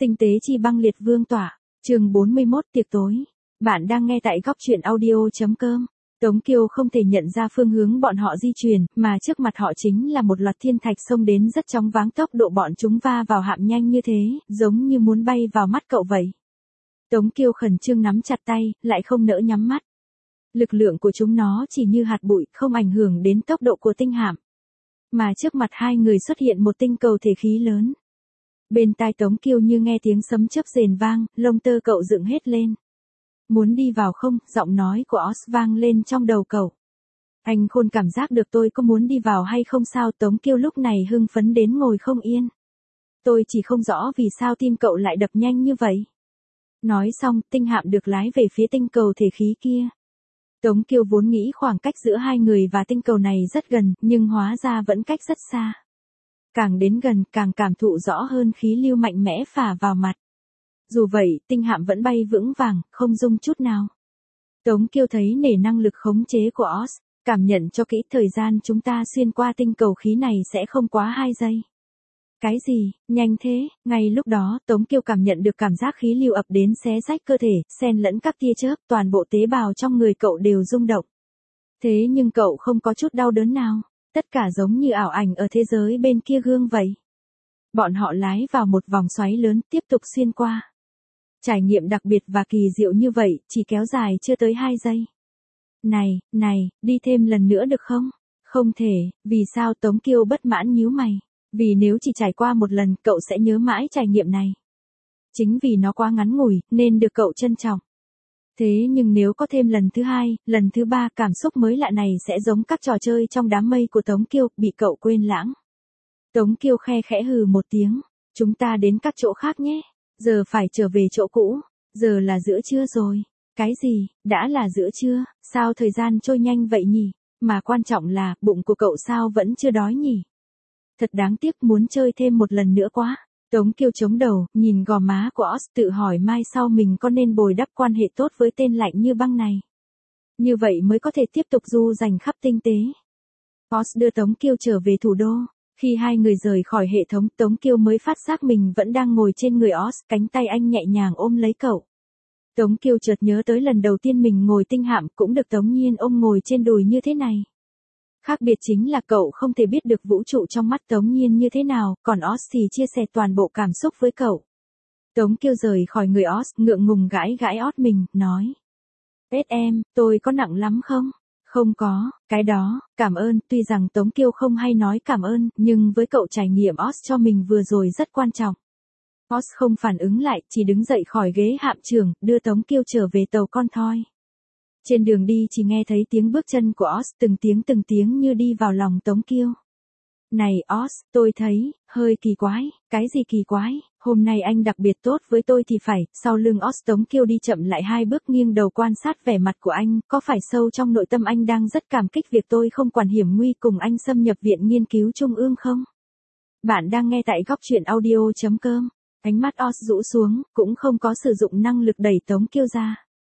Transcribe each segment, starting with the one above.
Tinh tế chi băng liệt vương tỏa, chương 41 tiệc tối. Bạn đang nghe tại góc truyện audio.com. Tống Kiều không thể nhận ra phương hướng bọn họ di chuyển, mà trước mặt họ chính là một loạt thiên thạch xông đến rất chóng váng, tốc độ bọn chúng va vào hạm nhanh như thế, giống như muốn bay vào mắt cậu vậy. Tống Kiều khẩn trương nắm chặt tay, lại không nỡ nhắm mắt. Lực lượng của chúng nó chỉ như hạt bụi, không ảnh hưởng đến tốc độ của tinh hạm. Mà trước mặt hai người xuất hiện một tinh cầu thể khí lớn. Bên tai Tống Kiều như nghe tiếng sấm chớp rền vang, lông tơ cậu dựng hết lên. Muốn đi vào không? Giọng nói của Oz vang lên trong đầu cậu. Anh Khôn cảm giác được tôi có muốn đi vào hay không sao? Tống Kiều lúc này hưng phấn đến ngồi không yên. Tôi chỉ không rõ vì sao tim cậu lại đập nhanh như vậy. Nói xong, tinh hạm được lái về phía tinh cầu thể khí kia. Tống Kiều vốn nghĩ khoảng cách giữa hai người và tinh cầu này rất gần, nhưng hóa ra vẫn cách rất xa. Càng đến gần, càng cảm thụ rõ hơn khí lưu mạnh mẽ phả vào mặt. Dù vậy, tinh hạm vẫn bay vững vàng, không rung chút nào. Tống Kiều thấy nể năng lực khống chế của Oz, cảm nhận cho kỹ thời gian chúng ta xuyên qua tinh cầu khí này sẽ không quá 2 giây. Cái gì, nhanh thế? Ngay lúc đó, Tống Kiều cảm nhận được cảm giác khí lưu ập đến xé rách cơ thể, xen lẫn các tia chớp, toàn bộ tế bào trong người cậu đều rung động. Thế nhưng cậu không có chút đau đớn nào. Tất cả giống như ảo ảnh ở thế giới bên kia gương vậy. Bọn họ lái vào một vòng xoáy lớn, tiếp tục xuyên qua. Trải nghiệm đặc biệt và kỳ diệu như vậy, chỉ kéo dài chưa tới 2 giây. Này, đi thêm lần nữa được không? Không thể, vì sao? Tống Kiều bất mãn nhíu mày. Vì nếu chỉ trải qua một lần, cậu sẽ nhớ mãi trải nghiệm này. Chính vì nó quá ngắn ngủi, nên được cậu trân trọng. Thế nhưng nếu có thêm lần thứ 2, lần thứ 3, cảm xúc mới lạ này sẽ giống các trò chơi trong đám mây của Tống Kiều, bị cậu quên lãng. Tống Kiều khe khẽ hừ một tiếng. Chúng ta đến các chỗ khác nhé. Giờ phải trở về chỗ cũ. Giờ là giữa trưa rồi. Cái gì, đã là giữa trưa, sao thời gian trôi nhanh vậy nhỉ? Mà quan trọng là, bụng của cậu sao vẫn chưa đói nhỉ? Thật đáng tiếc, muốn chơi thêm một lần nữa quá. Tống Kiều chống đầu, nhìn gò má của Oz, tự hỏi mai sau mình có nên bồi đắp quan hệ tốt với tên lạnh như băng này. Như vậy mới có thể tiếp tục du dành khắp tinh tế. Oz đưa Tống Kiều trở về thủ đô. Khi hai người rời khỏi hệ thống, Tống Kiều mới phát giác mình vẫn đang ngồi trên người Oz, cánh tay anh nhẹ nhàng ôm lấy cậu. Tống Kiều chợt nhớ tới lần đầu tiên mình ngồi tinh hạm cũng được Tống Nhiên ôm ngồi trên đùi như thế này. Khác biệt chính là cậu không thể biết được vũ trụ trong mắt Tống Nhiên như thế nào, còn Oz thì chia sẻ toàn bộ cảm xúc với cậu. Tống Kiều rời khỏi người Oz, ngượng ngùng gãi gãi ót mình, nói. Em, tôi có nặng lắm không? Không có, cái đó, cảm ơn. Tuy rằng Tống Kiều không hay nói cảm ơn, nhưng với cậu trải nghiệm Oz cho mình vừa rồi rất quan trọng. Oz không phản ứng lại, chỉ đứng dậy khỏi ghế hạm trưởng, đưa Tống Kiều trở về tàu con thoi. Trên đường đi chỉ nghe thấy tiếng bước chân của Oz từng tiếng như đi vào lòng Tống Kiều. Này Oz, tôi thấy, hơi kỳ quái. Cái gì kỳ quái? Hôm nay anh đặc biệt tốt với tôi thì phải. Sau lưng Oz, Tống Kiều đi chậm lại 2 bước, nghiêng đầu quan sát vẻ mặt của anh. Có phải sâu trong nội tâm anh đang rất cảm kích việc tôi không quản hiểm nguy cùng anh xâm nhập viện nghiên cứu trung ương không? Bạn đang nghe tại góc truyện audio.com. Ánh mắt Oz rũ xuống, cũng không có sử dụng năng lực đẩy Tống Kiều ra.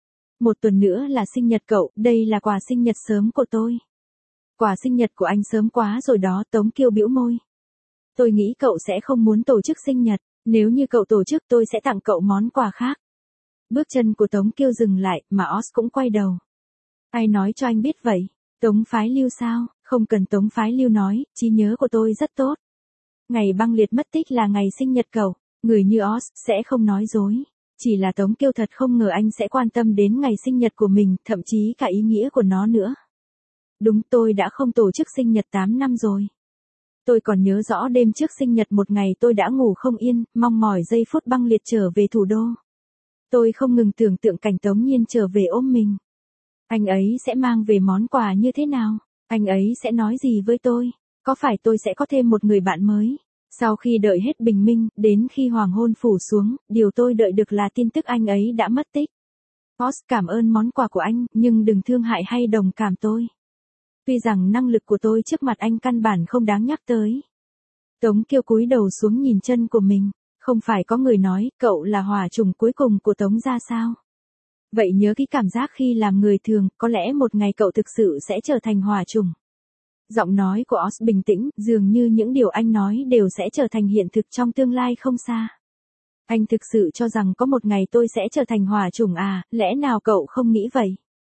1 tuần nữa là sinh nhật cậu, đây là quà sinh nhật sớm của tôi. Quà sinh nhật của anh sớm quá rồi đó. Tống Kiều bĩu môi. Tôi nghĩ cậu sẽ không muốn tổ chức sinh nhật, nếu như cậu tổ chức tôi sẽ tặng cậu món quà khác. Bước chân của Tống Kiều dừng lại, mà Oz cũng quay đầu. Ai nói cho anh biết vậy? Tống Phái Lưu sao? Không cần Tống Phái Lưu nói, trí nhớ của tôi rất tốt. Ngày băng liệt mất tích là ngày sinh nhật cậu, người như Oz sẽ không nói dối. Chỉ là Tống Kiều thật không ngờ anh sẽ quan tâm đến ngày sinh nhật của mình, thậm chí cả ý nghĩa của nó nữa. Đúng, tôi đã không tổ chức sinh nhật 8 năm rồi. Tôi còn nhớ rõ đêm trước sinh nhật một ngày tôi đã ngủ không yên, mong mỏi giây phút băng liệt trở về thủ đô. Tôi không ngừng tưởng tượng cảnh Tống Nhiên trở về ôm mình. Anh ấy sẽ mang về món quà như thế nào? Anh ấy sẽ nói gì với tôi? Có phải tôi sẽ có thêm một người bạn mới? Sau khi đợi hết bình minh, đến khi hoàng hôn phủ xuống, điều tôi đợi được là tin tức anh ấy đã mất tích. Oz, cảm ơn món quà của anh, nhưng đừng thương hại hay đồng cảm tôi. Tuy rằng năng lực của tôi trước mặt anh căn bản không đáng nhắc tới. Tống Kiều cúi đầu xuống nhìn chân của mình. Không phải có người nói, cậu là hỏa trùng cuối cùng của Tống gia sao? Vậy nhớ cái cảm giác khi làm người thường, có lẽ một ngày cậu thực sự sẽ trở thành hỏa trùng. Giọng nói của Oz bình tĩnh, dường như những điều anh nói đều sẽ trở thành hiện thực trong tương lai không xa. Anh thực sự cho rằng có một ngày tôi sẽ trở thành hỏa chủng à, lẽ nào cậu không nghĩ vậy?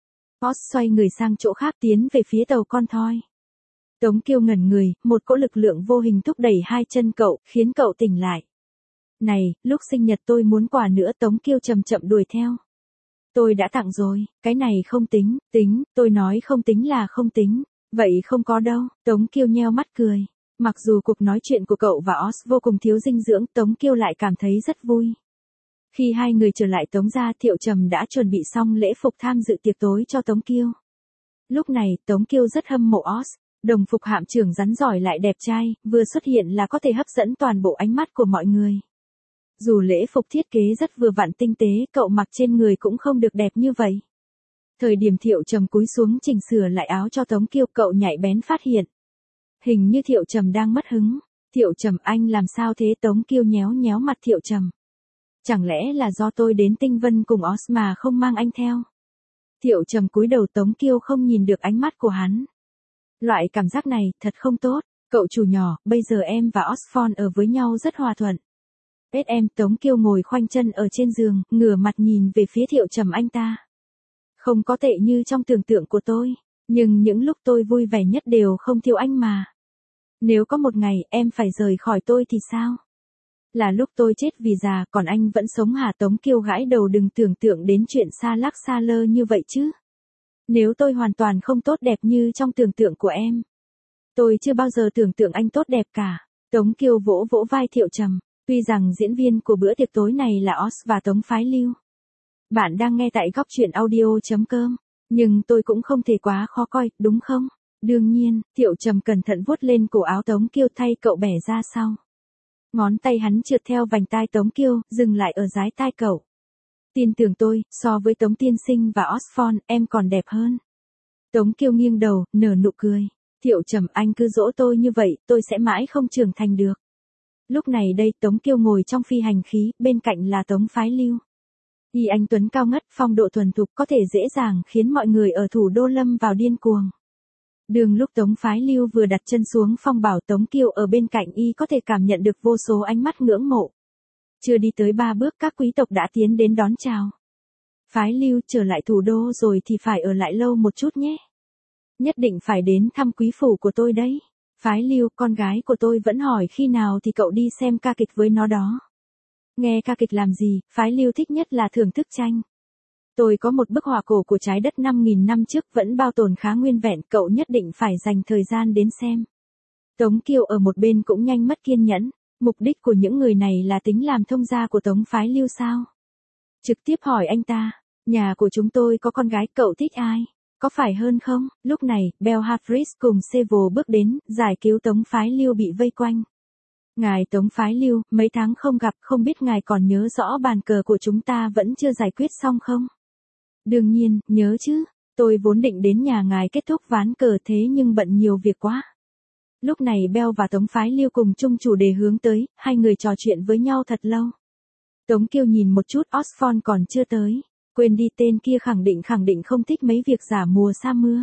Oz xoay người sang chỗ khác tiến về phía tàu con thoi. Tống Kiêu ngẩn người, một cỗ lực lượng vô hình thúc đẩy hai chân cậu, khiến cậu tỉnh lại. Này, lúc sinh nhật tôi muốn quà nữa, Tống Kiêu chậm chậm đuổi theo. Tôi đã tặng rồi, cái này không tính, tôi nói không tính là không tính, vậy không có đâu, Tống Kiêu nheo mắt cười. Mặc dù cuộc nói chuyện của cậu và Oz vô cùng thiếu dinh dưỡng, Tống Kiêu lại cảm thấy rất vui. Khi hai người trở lại Tống gia, Thiệu Trầm đã chuẩn bị xong lễ phục tham dự tiệc tối cho Tống Kiêu. Lúc này, Tống Kiêu rất hâm mộ Oz, đồng phục hạm trưởng rắn giỏi lại đẹp trai, vừa xuất hiện là có thể hấp dẫn toàn bộ ánh mắt của mọi người. Dù lễ phục thiết kế rất vừa vặn tinh tế, cậu mặc trên người cũng không được đẹp như vậy. Thời điểm Thiệu Trầm cúi xuống chỉnh sửa lại áo cho Tống Kiêu, cậu nhạy bén phát hiện. Hình như Thiệu Trầm đang mất hứng. Thiệu Trầm, anh làm sao thế? Tống Kiêu nhéo nhéo mặt Thiệu Trầm. Chẳng lẽ là do tôi đến Tinh Vân cùng Oz mà không mang anh theo? Thiệu Trầm cúi đầu, Tống Kiêu không nhìn được ánh mắt của hắn. Loại cảm giác này thật không tốt. Cậu chủ nhỏ, bây giờ em và Osborne ở với nhau rất hòa thuận. Em. Tống Kiêu ngồi khoanh chân ở trên giường, ngửa mặt nhìn về phía Thiệu Trầm, anh ta. Không có tệ như trong tưởng tượng của tôi, nhưng những lúc tôi vui vẻ nhất đều không thiếu anh mà. Nếu có một ngày em phải rời khỏi tôi thì sao? Là lúc tôi chết vì già, còn anh vẫn sống hả? Tống Kiêu gãi đầu, đừng tưởng tượng đến chuyện xa lắc xa lơ như vậy chứ. Nếu tôi hoàn toàn không tốt đẹp như trong tưởng tượng của em. Tôi chưa bao giờ tưởng tượng anh tốt đẹp cả. Tống Kiêu vỗ vỗ vai Thiệu Trầm. Tuy rằng diễn viên của bữa tiệc tối này là Oz và Tống Phái Lưu. Bạn đang nghe tại góc truyện audio.com. Nhưng tôi cũng không thể quá khó coi, đúng không? Đương nhiên, Thiệu Trầm cẩn thận vuốt lên cổ áo Tống Kiêu, thay cậu bẻ ra sau. Ngón tay hắn trượt theo vành tai Tống Kiêu, dừng lại ở dái tai cậu. Tin tưởng tôi, so với Tống tiên sinh và Osborne, em còn đẹp hơn. Tống Kiêu nghiêng đầu, nở nụ cười. Thiệu Trầm, anh cứ dỗ tôi như vậy, tôi sẽ mãi không trưởng thành được. Lúc này đây, Tống Kiêu ngồi trong phi hành khí, bên cạnh là Tống Phái Lưu. Y anh tuấn cao ngất, phong độ thuần thục, có thể dễ dàng khiến mọi người ở thủ đô lâm vào điên cuồng. Đường lúc Tống Phái Lưu vừa đặt chân xuống phong bảo, Tống Kiêu ở bên cạnh y có thể cảm nhận được vô số ánh mắt ngưỡng mộ. Chưa đi tới 3 bước, các quý tộc đã tiến đến đón chào. Phái Lưu, trở lại thủ đô rồi thì phải ở lại lâu một chút nhé. Nhất định phải đến thăm quý phủ của tôi đấy. Phái Lưu, con gái của tôi vẫn hỏi khi nào thì cậu đi xem ca kịch với nó đó. Nghe ca kịch làm gì? Phái Lưu thích nhất là thưởng thức tranh. Tôi có một bức họa cổ của trái đất 5.000 năm trước vẫn bao tồn khá nguyên vẹn, cậu nhất định phải dành thời gian đến xem. Tống Kiêu ở một bên cũng nhanh mất kiên nhẫn. Mục đích của những người này là tính làm thông gia của Tống Phái Lưu sao? Trực tiếp hỏi anh ta, nhà của chúng tôi có con gái, cậu thích ai? Có phải hơn không? Lúc này, Bell Hafris cùng Seville bước đến, giải cứu Tống Phái Lưu bị vây quanh. Ngài Tống Phái Lưu, mấy tháng không gặp, không biết ngài còn nhớ rõ bàn cờ của chúng ta vẫn chưa giải quyết xong không? Đương nhiên, nhớ chứ. Tôi vốn định đến nhà ngài kết thúc ván cờ, thế nhưng bận nhiều việc quá. Lúc này Bell và Tống Phái Lưu cùng chung chủ đề hướng tới, hai người trò chuyện với nhau thật lâu. Tống Kiêu nhìn một chút, Osborne còn chưa tới. Quên đi, tên kia khẳng định không thích mấy việc giả mùa sa mưa.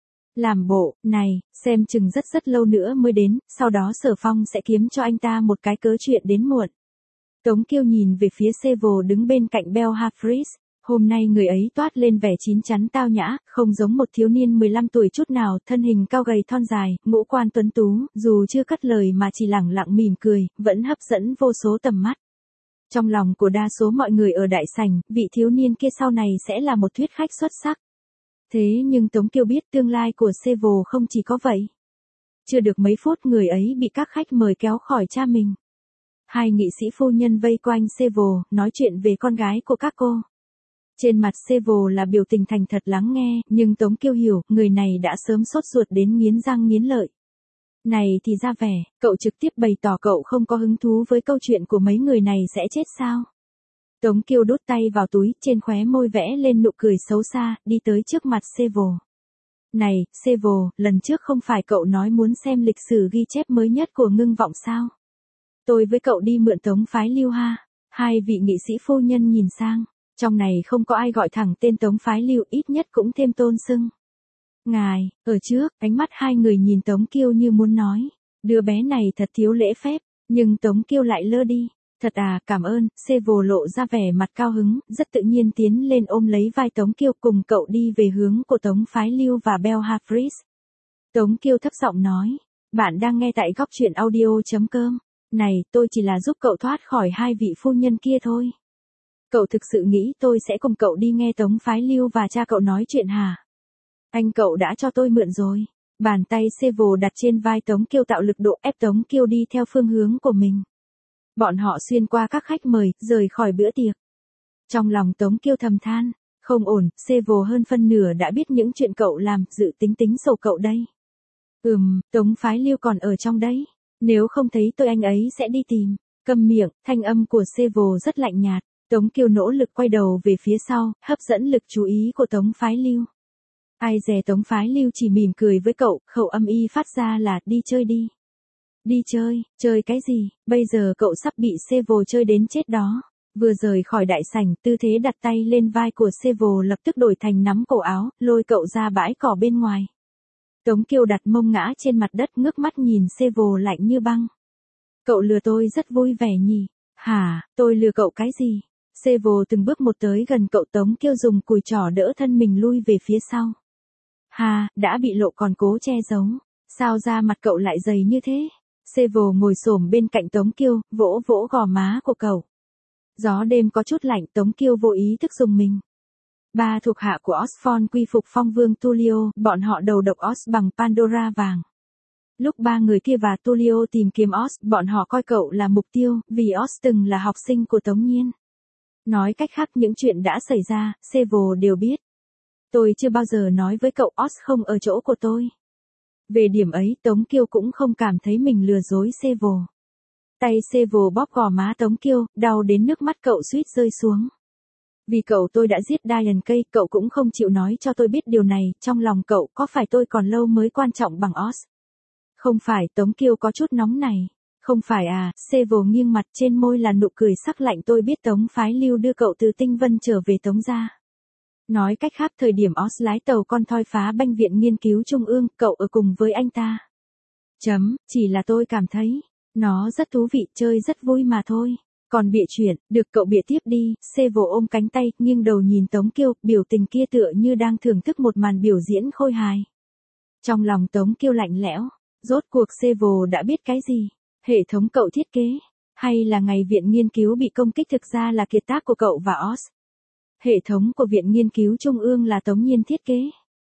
Làm bộ, này, xem chừng rất lâu nữa mới đến, sau đó Sở Phong sẽ kiếm cho anh ta một cái cớ chuyện đến muộn. Tống Kiêu nhìn về phía Seville đứng bên cạnh Bell Hafris. Hôm nay người ấy toát lên vẻ chín chắn tao nhã, không giống một thiếu niên 15 tuổi chút nào, thân hình cao gầy thon dài, ngũ quan tuấn tú, dù chưa cất lời mà chỉ lẳng lặng mỉm cười, vẫn hấp dẫn vô số tầm mắt. Trong lòng của đa số mọi người ở đại sảnh, vị thiếu niên kia sau này sẽ là một thuyết khách xuất sắc. Thế nhưng Tống Kiêu biết tương lai của Seville không chỉ có vậy. Chưa được mấy phút, người ấy bị các khách mời kéo khỏi cha mình. Hai nghị sĩ phu nhân vây quanh Seville, nói chuyện về con gái của các cô. Trên mặt Seville là biểu tình thành thật lắng nghe, nhưng Tống Kiêu hiểu, người này đã sớm sốt ruột đến nghiến răng nghiến lợi. Này thì ra vẻ, cậu trực tiếp bày tỏ cậu không có hứng thú với câu chuyện của mấy người này sẽ chết sao? Tống Kiêu đút tay vào túi, trên khóe môi vẽ lên nụ cười xấu xa, đi tới trước mặt Seville. Này, Seville, lần trước không phải cậu nói muốn xem lịch sử ghi chép mới nhất của Ngưng Vọng sao? Tôi với cậu đi mượn Tống Phái Lưu ha. Hai vị nghị sĩ phu nhân nhìn sang. Trong này không có ai gọi thẳng tên Tống Phái Lưu, ít nhất cũng thêm tôn xưng. Ngài, ở trước, ánh mắt hai người nhìn Tống Kiêu như muốn nói. Đứa bé này thật thiếu lễ phép, nhưng Tống Kiêu lại lơ đi. Thật à, cảm ơn, Sevo lộ ra vẻ mặt cao hứng, rất tự nhiên tiến lên ôm lấy vai Tống Kiêu cùng cậu đi về hướng của Tống Phái Lưu và Belhafris. Tống Kiêu thấp giọng nói, bạn đang nghe tại góc truyện audio.com. Này, tôi chỉ là giúp cậu thoát khỏi hai vị phu nhân kia thôi. Cậu thực sự nghĩ tôi sẽ cùng cậu đi nghe Tống Phái Lưu và cha cậu nói chuyện hả? Anh cậu đã cho tôi mượn rồi. Bàn tay Sevo đặt trên vai Tống Kiêu tạo lực độ ép Tống Kiêu đi theo phương hướng của mình. Bọn họ xuyên qua các khách mời, rời khỏi bữa tiệc. Trong lòng Tống Kiêu thầm than, không ổn, Sevo hơn phân nửa đã biết những chuyện cậu làm, dự tính sầu cậu đây. Tống Phái Lưu còn ở trong đấy. Nếu không thấy tôi anh ấy sẽ đi tìm. Câm miệng, thanh âm của Sevo rất lạnh nhạt. Tống Kiêu nỗ lực quay đầu về phía sau, hấp dẫn lực chú ý của Tống Phái Lưu. Ai dè Tống Phái Lưu chỉ mỉm cười với cậu, khẩu âm y phát ra là đi chơi đi. Đi chơi cái gì, bây giờ cậu sắp bị Sevo chơi đến chết đó. Vừa rời khỏi đại sảnh, tư thế đặt tay lên vai của Sevo lập tức đổi thành nắm cổ áo, lôi cậu ra bãi cỏ bên ngoài. Tống Kiêu đặt mông ngã trên mặt đất ngước mắt nhìn Sevo lạnh như băng. Cậu lừa tôi rất vui vẻ nhỉ? Hả, tôi lừa cậu cái gì? Sevo từng bước một tới gần cậu. Tống Kiêu dùng cùi trỏ đỡ thân mình lui về phía sau. Hà, đã bị lộ còn cố che giấu. Sao da mặt cậu lại dày như thế? Sevo ngồi xổm bên cạnh Tống Kiêu, vỗ vỗ gò má của cậu. Gió đêm có chút lạnh, Tống Kiêu vô ý thức dùng mình. Ba thuộc hạ của Osborn quy phục phong vương Tulio, bọn họ đầu độc Os bằng Pandora vàng. Lúc ba người kia và Tulio tìm kiếm Os, bọn họ coi cậu là mục tiêu, vì Os từng là học sinh của Tống Nhiên. Nói cách khác những chuyện đã xảy ra, Sevo đều biết. Tôi chưa bao giờ nói với cậu Os không ở chỗ của tôi. Về điểm ấy Tống Kiêu cũng không cảm thấy mình lừa dối Sevo. Tay Sevo bóp gò má Tống Kiêu, đau đến nước mắt cậu suýt rơi xuống. Vì cậu tôi đã giết Diane Kay, cậu cũng không chịu nói cho tôi biết điều này, trong lòng cậu có phải tôi còn lâu mới quan trọng bằng Os? Không phải, Tống Kiêu có chút nóng này. Không phải à, Sevo nghiêng mặt, trên môi là nụ cười sắc lạnh. Tôi biết Tống Phái Lưu đưa cậu từ Tinh Vân trở về Tống gia. Nói cách khác thời điểm Os lái tàu con thoi phá banh viện nghiên cứu trung ương, cậu ở cùng với anh ta. Chỉ là tôi cảm thấy, nó rất thú vị, chơi rất vui mà thôi. Còn bịa chuyện, được cậu bịa tiếp đi. Sevo ôm cánh tay, nghiêng đầu nhìn Tống Kiêu, biểu tình kia tựa như đang thưởng thức một màn biểu diễn khôi hài. Trong lòng Tống Kiêu lạnh lẽo, rốt cuộc Sevo đã biết cái gì? Hệ thống cậu thiết kế, hay là ngày viện nghiên cứu bị công kích thực ra là kiệt tác của cậu và Os? Hệ thống của viện nghiên cứu trung ương là Tống Nhiên thiết kế.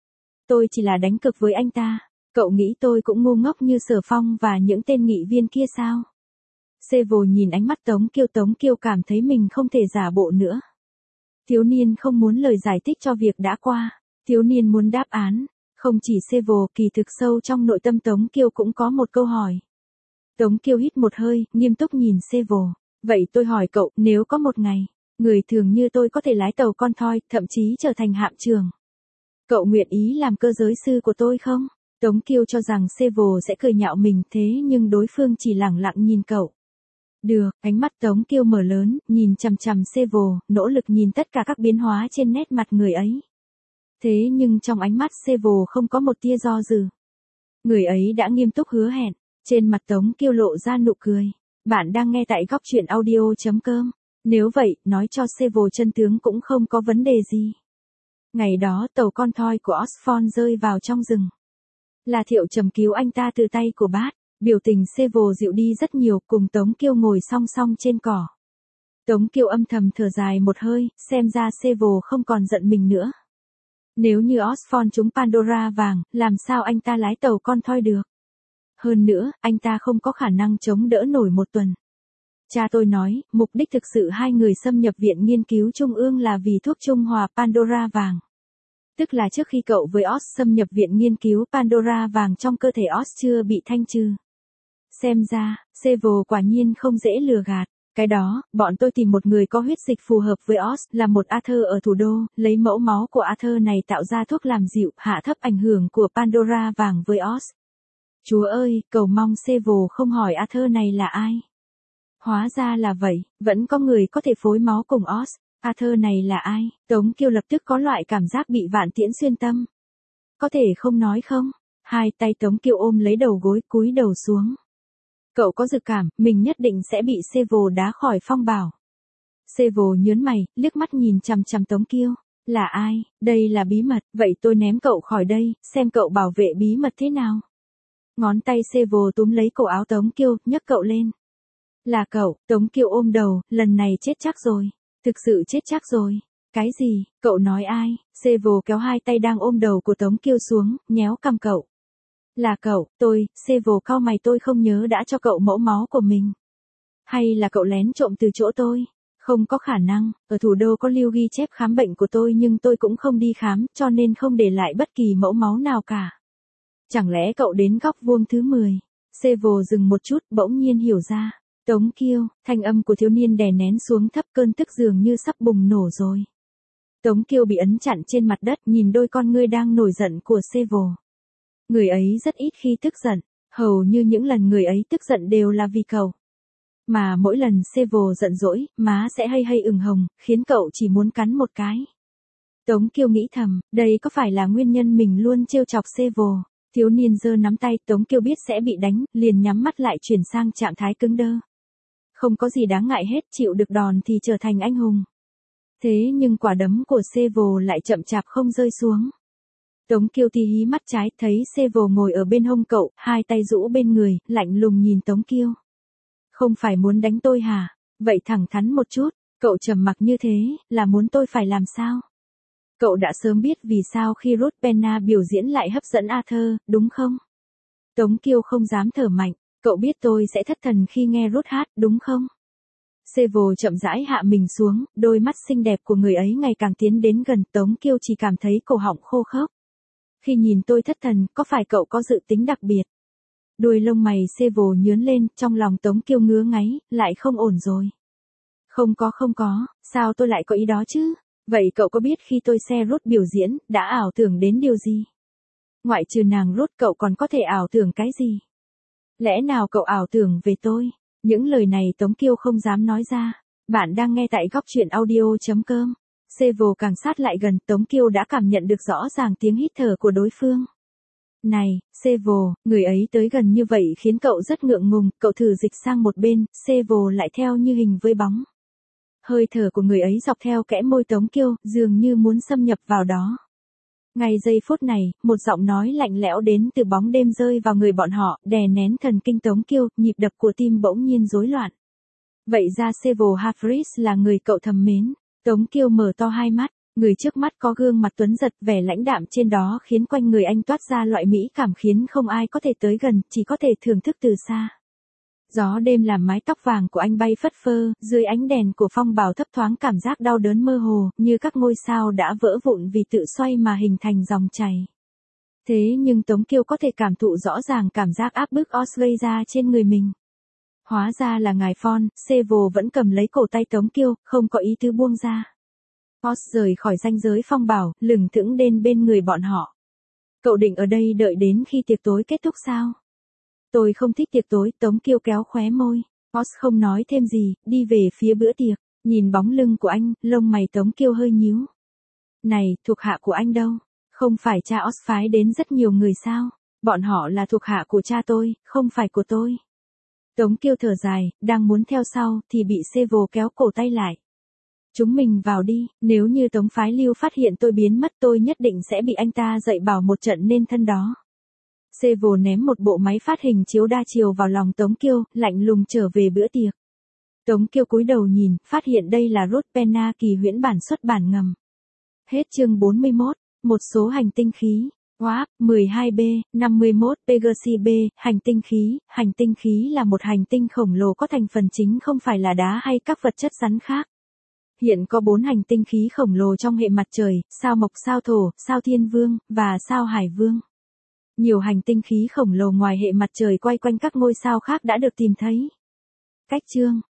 Tôi chỉ là đánh cược với anh ta. Cậu nghĩ tôi cũng ngu ngốc như Sở Phong và những tên nghị viên kia sao? Sevo nhìn ánh mắt Tống Kiêu cảm thấy mình không thể giả bộ nữa. Thiếu niên không muốn lời giải thích cho việc đã qua. Thiếu niên muốn đáp án. Không chỉ Sevo, kỳ thực sâu trong nội tâm Tống Kiêu cũng có một câu hỏi. Tống Kiêu hít một hơi, nghiêm túc nhìn Sevo. Vậy tôi hỏi cậu, nếu có một ngày, người thường như tôi có thể lái tàu con thoi, thậm chí trở thành hạm trưởng, cậu nguyện ý làm cơ giới sư của tôi không? Tống Kiêu cho rằng Sevo sẽ cười nhạo mình, thế nhưng đối phương chỉ lẳng lặng nhìn cậu. Được, ánh mắt Tống Kiêu mở lớn, nhìn chằm chằm Sevo, nỗ lực nhìn tất cả các biến hóa trên nét mặt người ấy. Thế nhưng trong ánh mắt Sevo không có một tia do dự. Người ấy đã nghiêm túc hứa hẹn. Trên mặt Tống Kiêu lộ ra nụ cười. Bạn đang nghe tại góc truyện audio.com. Nếu vậy, nói cho Sevo chân tướng cũng không có vấn đề gì. Ngày đó tàu con thoi của Osborn rơi vào trong rừng. Là Thiệu Trầm cứu anh ta từ tay của Bát. Biểu tình Sevo dịu đi rất nhiều, cùng Tống Kiêu ngồi song song trên cỏ. Tống Kiêu âm thầm thở dài một hơi, xem ra Sevo không còn giận mình nữa. Nếu như Osborn trúng Pandora vàng, làm sao anh ta lái tàu con thoi được? Hơn nữa, anh ta không có khả năng chống đỡ nổi một tuần. Cha tôi nói, mục đích thực sự hai người xâm nhập viện nghiên cứu trung ương là vì thuốc trung hòa Pandora vàng. Tức là trước khi cậu với Os xâm nhập viện nghiên cứu, Pandora vàng trong cơ thể Os chưa bị thanh trừ. Xem ra, Sevo quả nhiên không dễ lừa gạt. Cái đó, bọn tôi tìm một người có huyết dịch phù hợp với Os, là một Arthur ở thủ đô, lấy mẫu máu của Arthur này tạo ra thuốc làm dịu, hạ thấp ảnh hưởng của Pandora vàng với Os. Chúa ơi, cầu mong Sevo không hỏi Arthur này là ai. Hóa ra là vậy, vẫn có người có thể phối máu cùng Os. Arthur này là ai? Tống Kiêu lập tức có loại cảm giác bị vạn tiễn xuyên tâm. Có thể không nói không? Hai tay Tống Kiêu ôm lấy đầu gối, cúi đầu xuống. Cậu có dự cảm, mình nhất định sẽ bị Sevo đá khỏi phong bảo. Sevo nhớn mày, liếc mắt nhìn chằm chằm Tống Kiêu. Là ai? Đây là bí mật, vậy tôi ném cậu khỏi đây, xem cậu bảo vệ bí mật thế nào. Ngón tay Sevo túm lấy cổ áo Tống Kiêu, nhấc cậu lên. Là cậu, Tống Kiêu ôm đầu, lần này chết chắc rồi. Thực sự chết chắc rồi. Cái gì? Cậu nói ai? Sevo kéo hai tay đang ôm đầu của Tống Kiêu xuống, nhéo cằm cậu. Là cậu, tôi, Sevo cau mày, tôi không nhớ đã cho cậu mẫu máu của mình. Hay là cậu lén trộm từ chỗ tôi? Không có khả năng, ở thủ đô có lưu ghi chép khám bệnh của tôi nhưng tôi cũng không đi khám, cho nên không để lại bất kỳ mẫu máu nào cả. Chẳng lẽ cậu đến góc vuông thứ 10? Sevo dừng một chút, bỗng nhiên hiểu ra. Tống Kiêu, thanh âm của thiếu niên đè nén xuống thấp, cơn tức dường như sắp bùng nổ rồi. Tống Kiêu bị ấn chặn trên mặt đất, nhìn đôi con ngươi đang nổi giận của Sevo. Người ấy rất ít khi tức giận, hầu như những lần người ấy tức giận đều là vì cậu. Mà mỗi lần Sevo giận dỗi, má sẽ hay hay ửng hồng, khiến cậu chỉ muốn cắn một cái. Tống Kiêu nghĩ thầm, đây có phải là nguyên nhân mình luôn trêu chọc Sevo? Thiếu niên giơ nắm tay, Tống Kiêu biết sẽ bị đánh, liền nhắm mắt lại chuyển sang trạng thái cứng đơ. Không có gì đáng ngại hết, chịu được đòn thì trở thành anh hùng. Thế nhưng quả đấm của Sevo lại chậm chạp không rơi xuống. Tống Kiêu thì hí mắt trái, thấy Sevo ngồi ở bên hông cậu, hai tay rũ bên người, lạnh lùng nhìn Tống Kiêu. Không phải muốn đánh tôi hả? Vậy thẳng thắn một chút, cậu trầm mặc như thế, là muốn tôi phải làm sao? Cậu đã sớm biết vì sao khi Ruth Penna biểu diễn lại hấp dẫn Arthur, đúng không? Tống Kiêu không dám thở mạnh, cậu biết tôi sẽ thất thần khi nghe Ruth hát, đúng không? Sevo chậm rãi hạ mình xuống, đôi mắt xinh đẹp của người ấy ngày càng tiến đến gần, Tống Kiêu chỉ cảm thấy cổ họng khô khốc. Khi nhìn tôi thất thần, có phải cậu có dự tính đặc biệt? Đuôi lông mày Sevo nhướng lên, trong lòng Tống Kiêu ngứa ngáy, lại không ổn rồi. Không có, sao tôi lại có ý đó chứ? Vậy cậu có biết khi tôi xe Ruth biểu diễn, đã ảo tưởng đến điều gì? Ngoại trừ nàng Ruth, cậu còn có thể ảo tưởng cái gì? Lẽ nào cậu ảo tưởng về tôi? Những lời này Tống Kiêu không dám nói ra. Bạn đang nghe tại góc truyện audio.com. Sevo càng sát lại gần, Tống Kiêu đã cảm nhận được rõ ràng tiếng hít thở của đối phương. Này, Sevo, người ấy tới gần như vậy khiến cậu rất ngượng ngùng, cậu thử dịch sang một bên, Sevo lại theo như hình với bóng. Hơi thở của người ấy dọc theo kẽ môi Tống Kiêu, dường như muốn xâm nhập vào đó. Ngay giây phút này, một giọng nói lạnh lẽo đến từ bóng đêm rơi vào người bọn họ, đè nén thần kinh Tống Kiêu, nhịp đập của tim bỗng nhiên rối loạn. Vậy ra Sevo Havris là người cậu thầm mến. Tống Kiêu mở to hai mắt, người trước mắt có gương mặt tuấn giật, vẻ lãnh đạm trên đó khiến quanh người anh toát ra loại mỹ cảm khiến không ai có thể tới gần, chỉ có thể thưởng thức từ xa. Gió đêm làm mái tóc vàng của anh bay phất phơ, dưới ánh đèn của phong bào thấp thoáng cảm giác đau đớn mơ hồ, như các ngôi sao đã vỡ vụn vì tự xoay mà hình thành dòng chảy. Thế nhưng Tống Kiêu có thể cảm thụ rõ ràng cảm giác áp bức Oz gây ra trên người mình. Hóa ra là ngài Phon, Sevo vẫn cầm lấy cổ tay Tống Kiêu, không có ý tứ buông ra. Oz rời khỏi ranh giới phong bào, lững thững đến bên người bọn họ. Cậu định ở đây đợi đến khi tiệc tối kết thúc sao? Tôi không thích tiệc tối, Tống Kiêu kéo khóe môi. Oz không nói thêm gì, đi về phía bữa tiệc. Nhìn bóng lưng của anh, lông mày Tống Kiêu hơi nhíu. Này, thuộc hạ của anh đâu? Không phải cha Oz phái đến rất nhiều người sao? Bọn họ là thuộc hạ của cha tôi, không phải của tôi. Tống Kiêu thở dài, đang muốn theo sau, thì bị Sevo kéo cổ tay lại. Chúng mình vào đi, nếu như Tống phái Lưu phát hiện tôi biến mất tôi nhất định sẽ bị anh ta dạy bảo một trận nên thân đó. Sevo ném một bộ máy phát hình chiếu đa chiều vào lòng Tống Kiêu, lạnh lùng trở về bữa tiệc. Tống Kiêu cúi đầu nhìn, phát hiện đây là Ruth Penna kỳ huyễn bản xuất bản ngầm. Hết chương 41, một số hành tinh khí. WAP 12B, 51 Pegasi B, hành tinh khí là một hành tinh khổng lồ có thành phần chính không phải là đá hay các vật chất rắn khác. Hiện có 4 hành tinh khí khổng lồ trong hệ mặt trời, sao Mộc, sao Thổ, sao Thiên Vương, và sao Hải Vương. Nhiều hành tinh khí khổng lồ ngoài hệ mặt trời quay quanh các ngôi sao khác đã được tìm thấy. Cách chương